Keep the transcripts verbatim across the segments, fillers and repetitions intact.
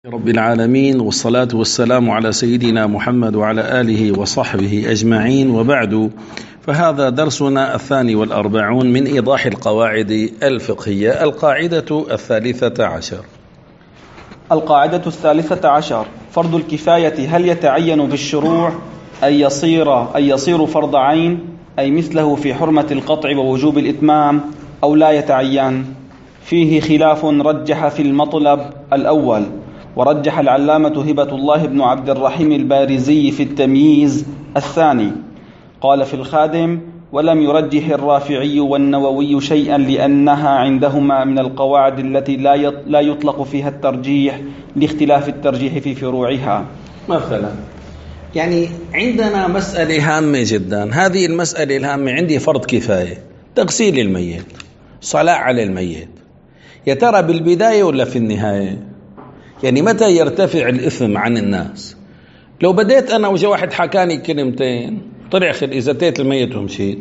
رب العالمين، والصلاة والسلام على سيدنا محمد وعلى آله وصحبه أجمعين، وبعد، فهذا درسنا الثاني والأربعون من إيضاح القواعد الفقهية. القاعدة الثالثة عشر القاعدة الثالثة عشر فرض الكفاية هل يتعين بالشروع أي يصير أي يصير فرض عين، أي مثله في حرمة القطع ووجوب الإتمام، أو لا يتعين؟ فيه خلاف رجح في المطلب الأول، ورجح العلامة هبة الله بن عبد الرحيم البارزي في التمييز الثاني. قال في الخادم: ولم يرجح الرافعي والنووي شيئا لأنها عندهما من القواعد التي لا يطلق فيها الترجيح لاختلاف الترجيح في فروعها. مثلا يعني عندنا مسألة هامة جدا، هذه المسألة الهامة عندي فرض كفاية، تغسيل الميت، صلاة على الميت، يا ترى بالبداية ولا في النهاية؟ يعني متى يرتفع الإثم عن الناس؟ لو بديت أنا وجا واحد حكاني كلمتين طلع خل إذا تيت الميت ومشيت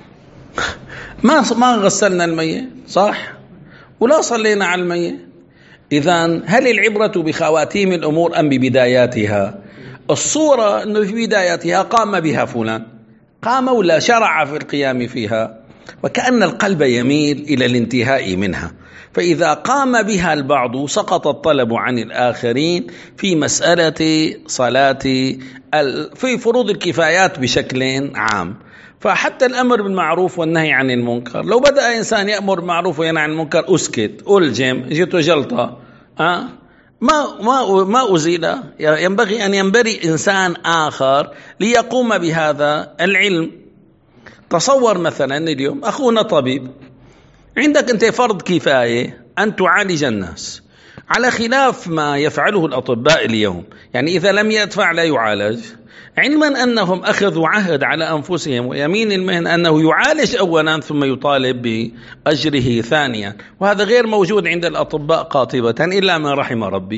ما ما غسلنا الميت، صح؟ ولا صلينا على الميت. إذن هل العبرة بخواتيم الأمور أم ببداياتها؟ الصورة أنه في بداياتها قام بها فلان، قام ولا شرع في القيام فيها، وكأن القلب يميل إلى الانتهاء منها، فإذا قام بها البعض سقط الطلب عن الآخرين في مسألة صلاة في فروض الكفايات بشكل عام. فحتى الأمر بالمعروف والنهي عن المنكر، لو بدأ إنسان يأمر بالمعروف وينهى عن المنكر أسكت، ألجم، جيته جلطة، أه؟ ما ما ما أزيل. ينبغي أن ينبري إنسان آخر ليقوم بهذا العلم. تصور مثلا اليوم أخونا طبيب، عندك أنت فرض كفاية أن تعالج الناس على خلاف ما يفعله الأطباء اليوم، يعني إذا لم يدفع لا يعالج، علما أنهم أخذوا عهد على أنفسهم ويمين المهن أنه يعالج أولا ثم يطالب بأجره ثانيا، وهذا غير موجود عند الأطباء قاطبة إلا من رحم ربي.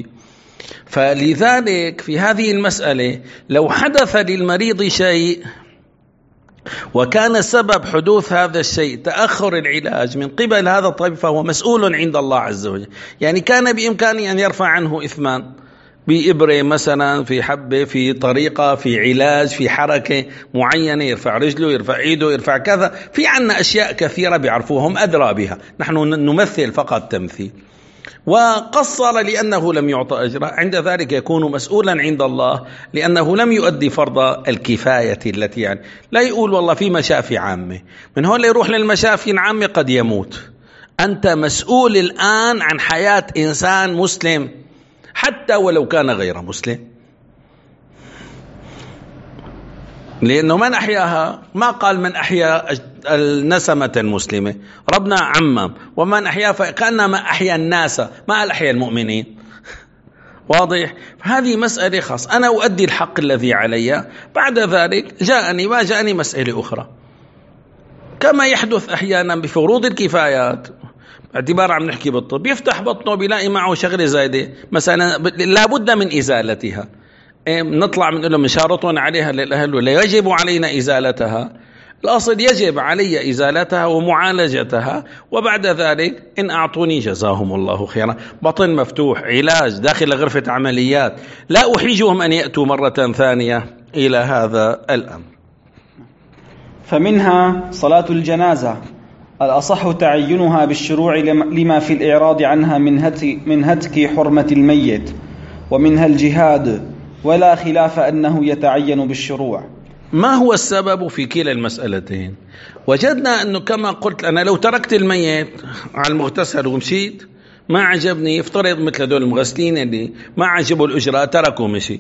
فلذلك في هذه المسألة لو حدث للمريض شيء وكان سبب حدوث هذا الشيء تأخر العلاج من قبل هذا الطبيب فهو مسؤول عند الله عز وجل. يعني كان بإمكانه أن يرفع عنه إثمان بإبرة مثلا، في حبة، في طريقة، في علاج، في حركة معينة، يرفع رجله، يرفع إيده، يرفع كذا، في عنا أشياء كثيرة بيعرفوهم أدرى بها، نحن نمثل فقط تمثيل. وقصر لأنه لم يعطى أجره، عند ذلك يكون مسؤولا عند الله لأنه لم يؤدي فرض الكفاية التي يعني لا يقول والله في مشافي عامة، من هون يروح للمشافي العامة قد يموت. أنت مسؤول الآن عن حياة إنسان مسلم حتى ولو كان غير مسلم، لأنه من أحياها ما قال من أحيا النسمة المسلمة، ربنا عمم، ومن أحيا فكأنما أحيا الناس ما قال أحيا المؤمنين. واضح؟ فهذه مسألة خاص، أنا أؤدي الحق الذي علي، بعد ذلك جاءني ما جاءني مسألة أخرى، كما يحدث أحيانا بفروض الكفايات. اعتبار عم نحكي بالطب، يفتح بطنه بيلاقي معه شغلة زايدة مثلا لابد من إزالتها، نطلع من لهم مشارطون عليها للأهل ولا يجب علينا إزالتها؟ الأصل يجب علي إزالتها ومعالجتها، وبعد ذلك إن أعطوني جزاهم الله خيرا. بطن مفتوح، علاج داخل غرفة عمليات، لا أحيجهم أن يأتوا مرة ثانية إلى هذا الأمر. فمنها صلاة الجنازة، الأصح تعينها بالشروع لما في الإعراض عنها من هتك, من هتك حرمة الميت، ومنها الجهاد، ولا خلاف أنه يتعين بالشروع. ما هو السبب في كلا المسألتين؟ وجدنا أنه كما قلت أنا لو تركت الميت على المغتسل ومشيت ما عجبني، يفترض مثل دول المغسلين اللي ما عجبوا الأجراء تركوا مشي،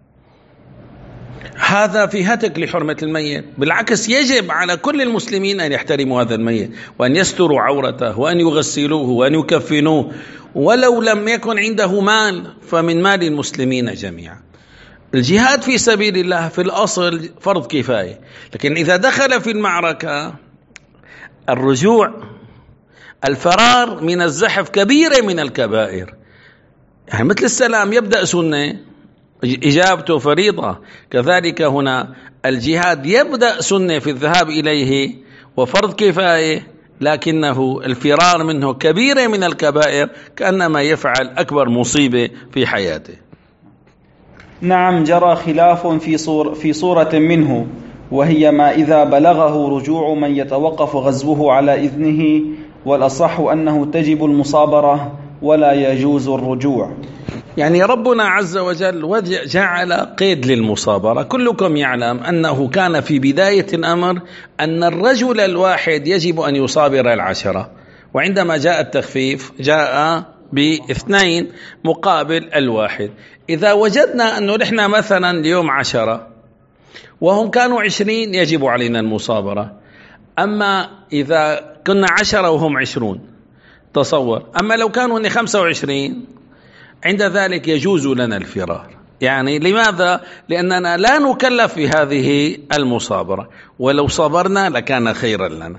هذا في هتك لحرمة الميت. بالعكس يجب على كل المسلمين أن يحترموا هذا الميت وأن يستروا عورته وأن يغسلوه وأن يكفنوه، ولو لم يكن عنده مال فمن مال المسلمين جميعا. الجهاد في سبيل الله في الأصل فرض كفاية، لكن إذا دخل في المعركة الرجوع، الفرار من الزحف كبيرة من الكبائر، يعني مثل السلام يبدأ سنة إجابته فريضة، كذلك هنا الجهاد يبدأ سنة في الذهاب إليه وفرض كفاية لكنه الفرار منه كبيرة من الكبائر، كأنما يفعل أكبر مصيبة في حياته. نعم، جرى خلاف في صور في صورة منه، وهي ما إذا بلغه رجوع من يتوقف غزوه على إذنه، والأصح أنه تجب المصابرة ولا يجوز الرجوع. يعني ربنا عز وجل جعل قيد للمصابرة. كلكم يعلم أنه كان في بداية الأمر أن الرجل الواحد يجب أن يصابر العشرة، وعندما جاء التخفيف جاء باثنين مقابل الواحد. إذا وجدنا أنه نحن مثلا اليوم عشرة وهم كانوا عشرين يجب علينا المصابرة. أما إذا كنا عشرة وهم عشرون تصور، أما لو كانوا خمسة وعشرين عند ذلك يجوز لنا الفرار. يعني لماذا؟ لأننا لا نكلف في هذه المصابرة، ولو صبرنا لكان خيرا لنا.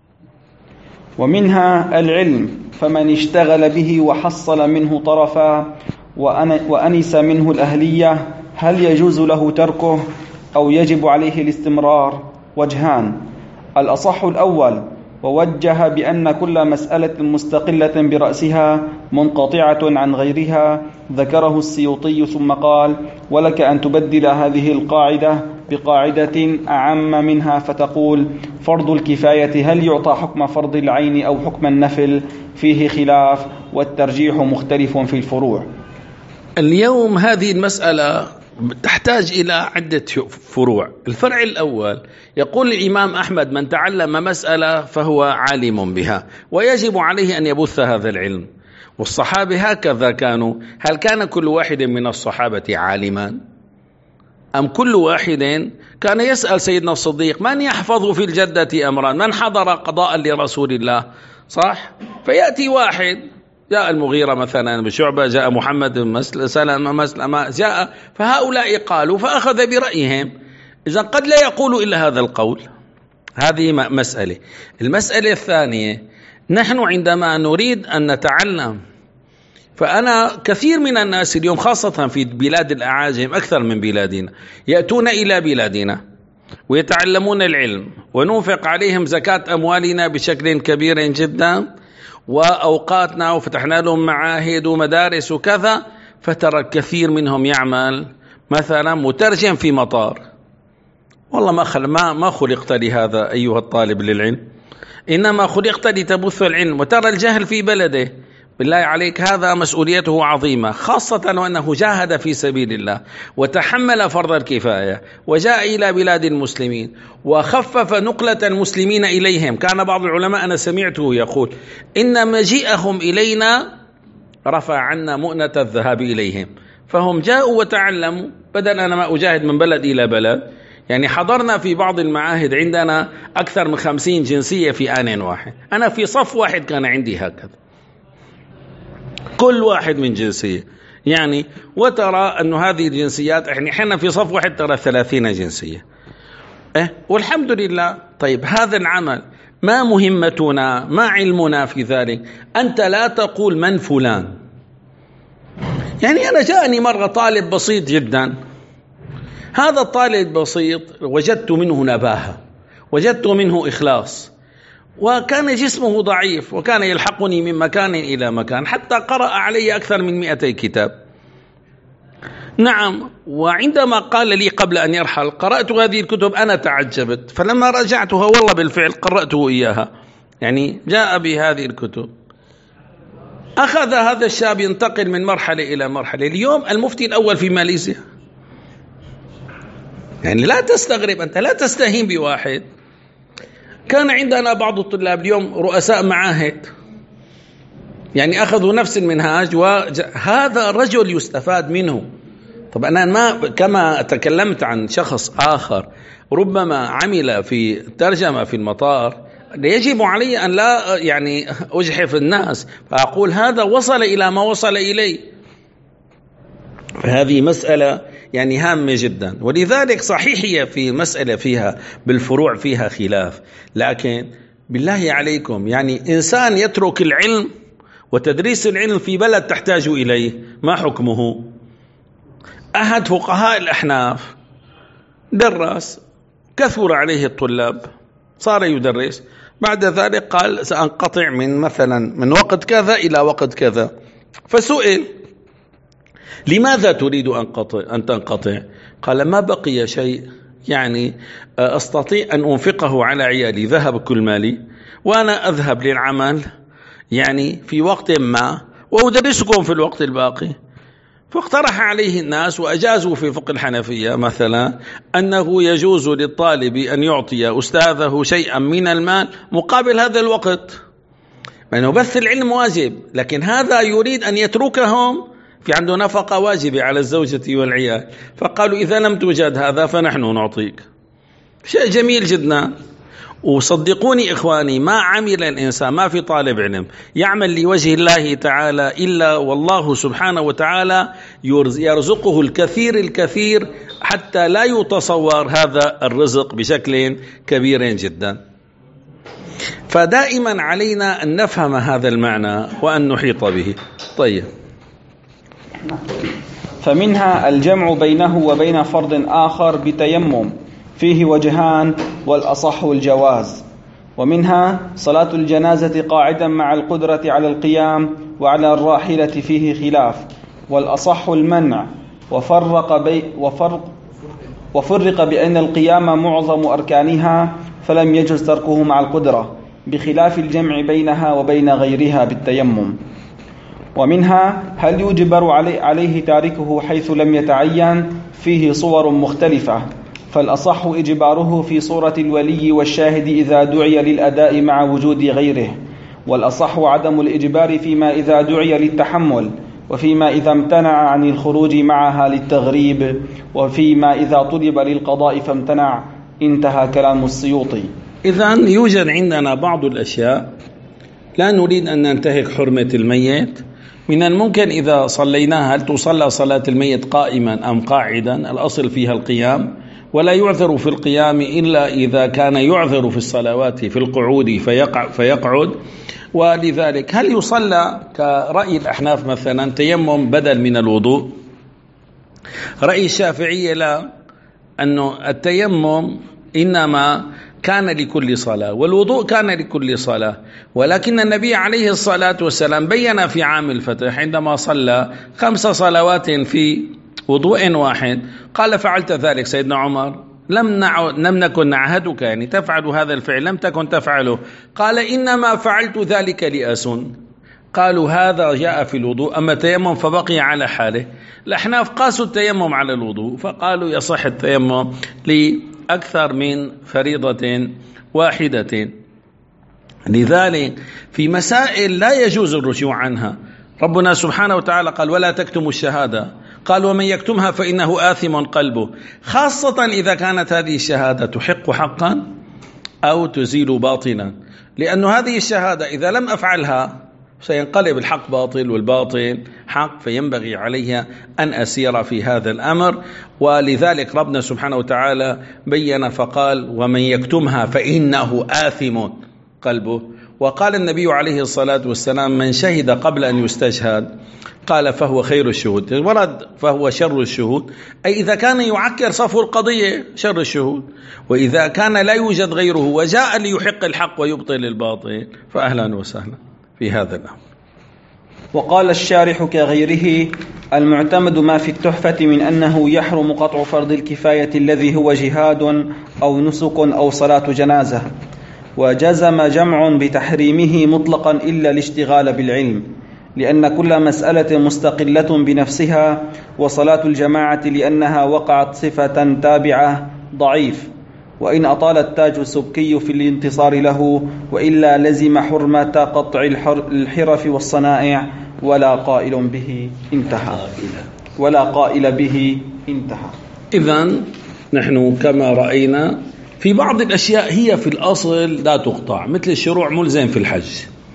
ومنها العلم، فمن اشتغل به وحصل منه طرفا وأنس منه الأهلية، هل يجوز له تركه أو يجب عليه الاستمرار؟ وجهان: الأصح الأول، ووجه بأن كل مسألة مستقلة برأسها منقطعة عن غيرها، ذكره السيوطي ثم قال: ولك أن تبدل هذه القاعدة بقاعدة أعم منها فتقول: فرض الكفاية هل يعطى حكم فرض العين أو حكم النفل؟ فيه خلاف، والترجيح مختلف في الفروع. اليوم هذه المسألة تحتاج إلى عدة فروع. الفرع الأول يقول الإمام أحمد: من تعلم مسألة فهو عالم بها ويجب عليه أن يبث هذا العلم. والصحابة هكذا كانوا. هل كان كل واحد من الصحابة عالما؟ أم كل واحد كان يسأل سيدنا الصديق: من يحفظ في الجدة أمرا؟ من حضر قضاء لرسول الله؟ صح؟ فيأتي واحد، جاء المغيرة مثلا بشعبة، جاء محمد مسلم مسلم جاء، فهؤلاء قالوا فأخذ برأيهم. إذا قد لا يقول إلا هذا القول. هذه مسألة. المسألة الثانية، نحن عندما نريد أن نتعلم، فأنا كثير من الناس اليوم خاصة في بلاد الأعاجم أكثر من بلادنا يأتون إلى بلادنا ويتعلمون العلم، وننفق عليهم زكاة أموالنا بشكل كبير جدا وأوقاتنا، وفتحنا لهم معاهد ومدارس وكذا، فترى الكثير منهم يعمل مثلا مترجم في مطار. والله ما خل ما ما خلقت لهذا أيها الطالب للعلم، إنما خلقت لتبث العلم. وترى الجهل في بلده، بالله عليك هذا مسؤوليته عظيمة، خاصة وأنه جاهد في سبيل الله وتحمل فرض الكفاية وجاء إلى بلاد المسلمين وخفف نقلة المسلمين إليهم. كان بعض العلماء أنا سمعته يقول: إن مجيئهم إلينا رفع عنا مؤنة الذهاب إليهم. فهم جاءوا وتعلموا، بدل أنا ما أجاهد من بلد إلى بلد. يعني حضرنا في بعض المعاهد عندنا أكثر من خمسين جنسية في آن واحد. أنا في صف واحد كان عندي هكذا، كل واحد من جنسية. يعني وترى أن هذه الجنسيات، يعني حنا في صف واحد ترى ثلاثين جنسية. إيه؟ والحمد لله. طيب هذا العمل ما مهمتنا؟ ما علمنا في ذلك؟ أنت لا تقول من فلان. يعني أنا جاءني مرة طالب بسيط جدا، هذا الطالب البسيط وجدت منه نباهة، وجدت منه إخلاص، وكان جسمه ضعيف، وكان يلحقني من مكان إلى مكان، حتى قرأ علي أكثر من مئتي كتاب. نعم، وعندما قال لي قبل أن يرحل: قرأت هذه الكتب، أنا تعجبت، فلما رجعتها والله بالفعل قرأته إياها. يعني جاء بهذه الكتب. أخذ هذا الشاب ينتقل من مرحلة إلى مرحلة. اليوم المفتي الأول في ماليزيا. يعني لا تستغرب، أنت لا تستهين بواحد. كان عندنا بعض الطلاب اليوم رؤساء معاهد، يعني أخذوا نفس المنهاج، وهذا الرجل يستفاد منه. طب أنا ما كما تكلمت عن شخص آخر ربما عمل في ترجمة في المطار، يجب علي أن لا يعني أجحف الناس، فأقول هذا وصل إلى ما وصل إليه. فهذه مسألة يعني هامة جدا. ولذلك صحيح هي في مسألة فيها بالفروع فيها خلاف، لكن بالله عليكم يعني إنسان يترك العلم وتدريس العلم في بلد تحتاج إليه، ما حكمه؟ أحد فقهاء الأحناف درس، كثر عليه الطلاب، صار يدرس، بعد ذلك قال سأنقطع من مثلا من وقت كذا إلى وقت كذا. فسئل لماذا تريد أن تنقطع؟ قال ما بقي شيء يعني أستطيع أن أنفقه على عيالي، ذهب كل مالي وأنا أذهب للعمل يعني في وقت ما وأدرسكم في الوقت الباقي. فاقترح عليه الناس وأجازوا في فقه الحنفية مثلا أنه يجوز للطالب أن يعطي أستاذه شيئا من المال مقابل هذا الوقت، لأنه بث العلم واجب، لكن هذا يريد أن يتركهم في عنده نفقة واجبة على الزوجة والعيال. فقالوا إذا لم توجد هذا فنحن نعطيك. شيء جميل جدا. وصدقوني إخواني، ما عمل الإنسان، ما في طالب علم يعمل لوجه الله تعالى إلا والله سبحانه وتعالى يرزقه الكثير الكثير حتى لا يتصور هذا الرزق بشكل كبير جدا. فدائما علينا أن نفهم هذا المعنى وأن نحيط به. طيب، فمنها الجمع بينه وبين فرض آخر بتيمم فيه وجهان والأصح الجواز. ومنها صلاة الجنازة قاعدا مع القدرة على القيام وعلى الراحلة فيه خلاف، والأصح المنع. وفرق, بي وفرق, وفرق بأن القيام معظم أركانها فلم يجوز تركه مع القدرة، بخلاف الجمع بينها وبين غيرها بالتيمم. ومنها هل يجبر عليه تاركه حيث لم يتعين، فيه صور مختلفة، فالأصح إجباره في صورة الولي والشاهد إذا دعي للأداء مع وجود غيره، والأصح عدم الإجبار فيما إذا دعي للتحمل، وفيما إذا امتنع عن الخروج معها للتغريب، وفيما إذا طلب للقضاء فامتنع. انتهى كلام السيوطي. إذن يوجد عندنا بعض الأشياء لا نريد أن ننتهك حرمة الميت. من الممكن إذا صليناها هل تصلى صلاة الميت قائما أم قاعدا؟ الأصل فيها القيام، ولا يعذر في القيام إلا إذا كان يعذر في الصلوات في القعود فيقع فيقعد. ولذلك هل يصلى كرأي الأحناف مثلا تيمم بدل من الوضوء؟ رأي الشافعية لا، أنه التيمم إنما كان لكل صلاة والوضوء كان لكل صلاة، ولكن النبي عليه الصلاة والسلام بيّن في عام الفتح عندما صلى خمس صلوات في وضوء واحد قال فعلت ذلك سيدنا عمر؟ لم نع... لم نكن نعهدك يعني تفعل هذا الفعل، لم تكن تفعله. قال إنما فعلت ذلك لأسن. قالوا هذا جاء في الوضوء، أما التيمم فبقي على حاله. الأحناف قاسوا التيمم على الوضوء فقالوا يصح التيمم لأكثر من فريضة واحدة. لذلك في مسائل لا يجوز الرجوع عنها. ربنا سبحانه وتعالى قال ولا تكتموا الشهادة، قال ومن يكتمها فإنه آثم قلبه، خاصة إذا كانت هذه الشهادة تحق حقا أو تزيل باطلا، لأن هذه الشهادة إذا لم أفعلها سينقلب الحق باطل والباطل حق، فينبغي عليها أن أسير في هذا الأمر. ولذلك ربنا سبحانه وتعالى بيّن فقال ومن يكتمها فإنه آثم قلبه. وقال النبي عليه الصلاة والسلام من شهد قبل أن يستشهد قال فهو خير الشهود، ورد فهو شر الشهود، أي إذا كان يعكر صفو القضية شر الشهود، وإذا كان لا يوجد غيره وجاء ليحق الحق ويبطل الباطل فأهلا وسهلا في هذا الأمر. وقال الشارح كغيره المعتمد ما في التحفة من أنه يحرم قطع فرض الكفاية الذي هو جهاد أو نسك أو صلاة جنازة، وجزم جمع بتحريمه مطلقا إلا الاشتغال بالعلم، لأن كل مسألة مستقلة بنفسها، وصلاة الجماعة لأنها وقعت صفة تابعة ضعيف، وإن أطال التاج السبكي في الانتصار له، وإلا لزم حرمة قطع الحرف والصنائع ولا قائل به انتهى ولا قائل به انتهى. إذن نحن كما رأينا في بعض الأشياء هي في الأصل لا تقطع، مثل الشروع ملزم في الحج.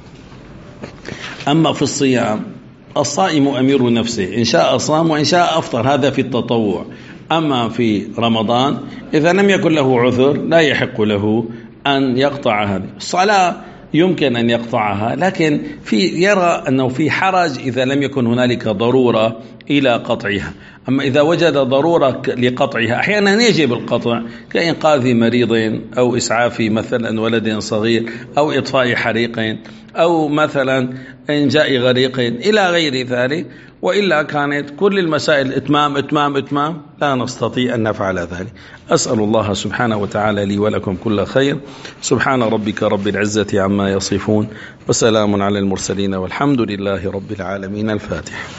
أما في الصيام الصائم أمير نفسه، إن شاء صام وإن شاء أفطر، هذا في التطوع. أما في رمضان إذا لم يكن له عذر لا يحق له أن يقطع هذه الصلاة. يمكن أن يقطعها، لكن في يرى أنه في حرج إذا لم يكن هنالك ضرورة إلى قطعها. أما إذا وجد ضرورة لقطعها أحيانا يجب القطع، كإنقاذ مريض أو إسعاف مثلا ولد صغير أو إطفاء حريق أو مثلا إنجاء غريق إلى غير ذلك. وإلا كانت كل المسائل إتمام إتمام إتمام لا نستطيع أن نفعل ذلك. أسأل الله سبحانه وتعالى لي ولكم كل خير. سبحان ربك رب العزة عما يصفون، وسلام على المرسلين، والحمد لله رب العالمين. الفاتح.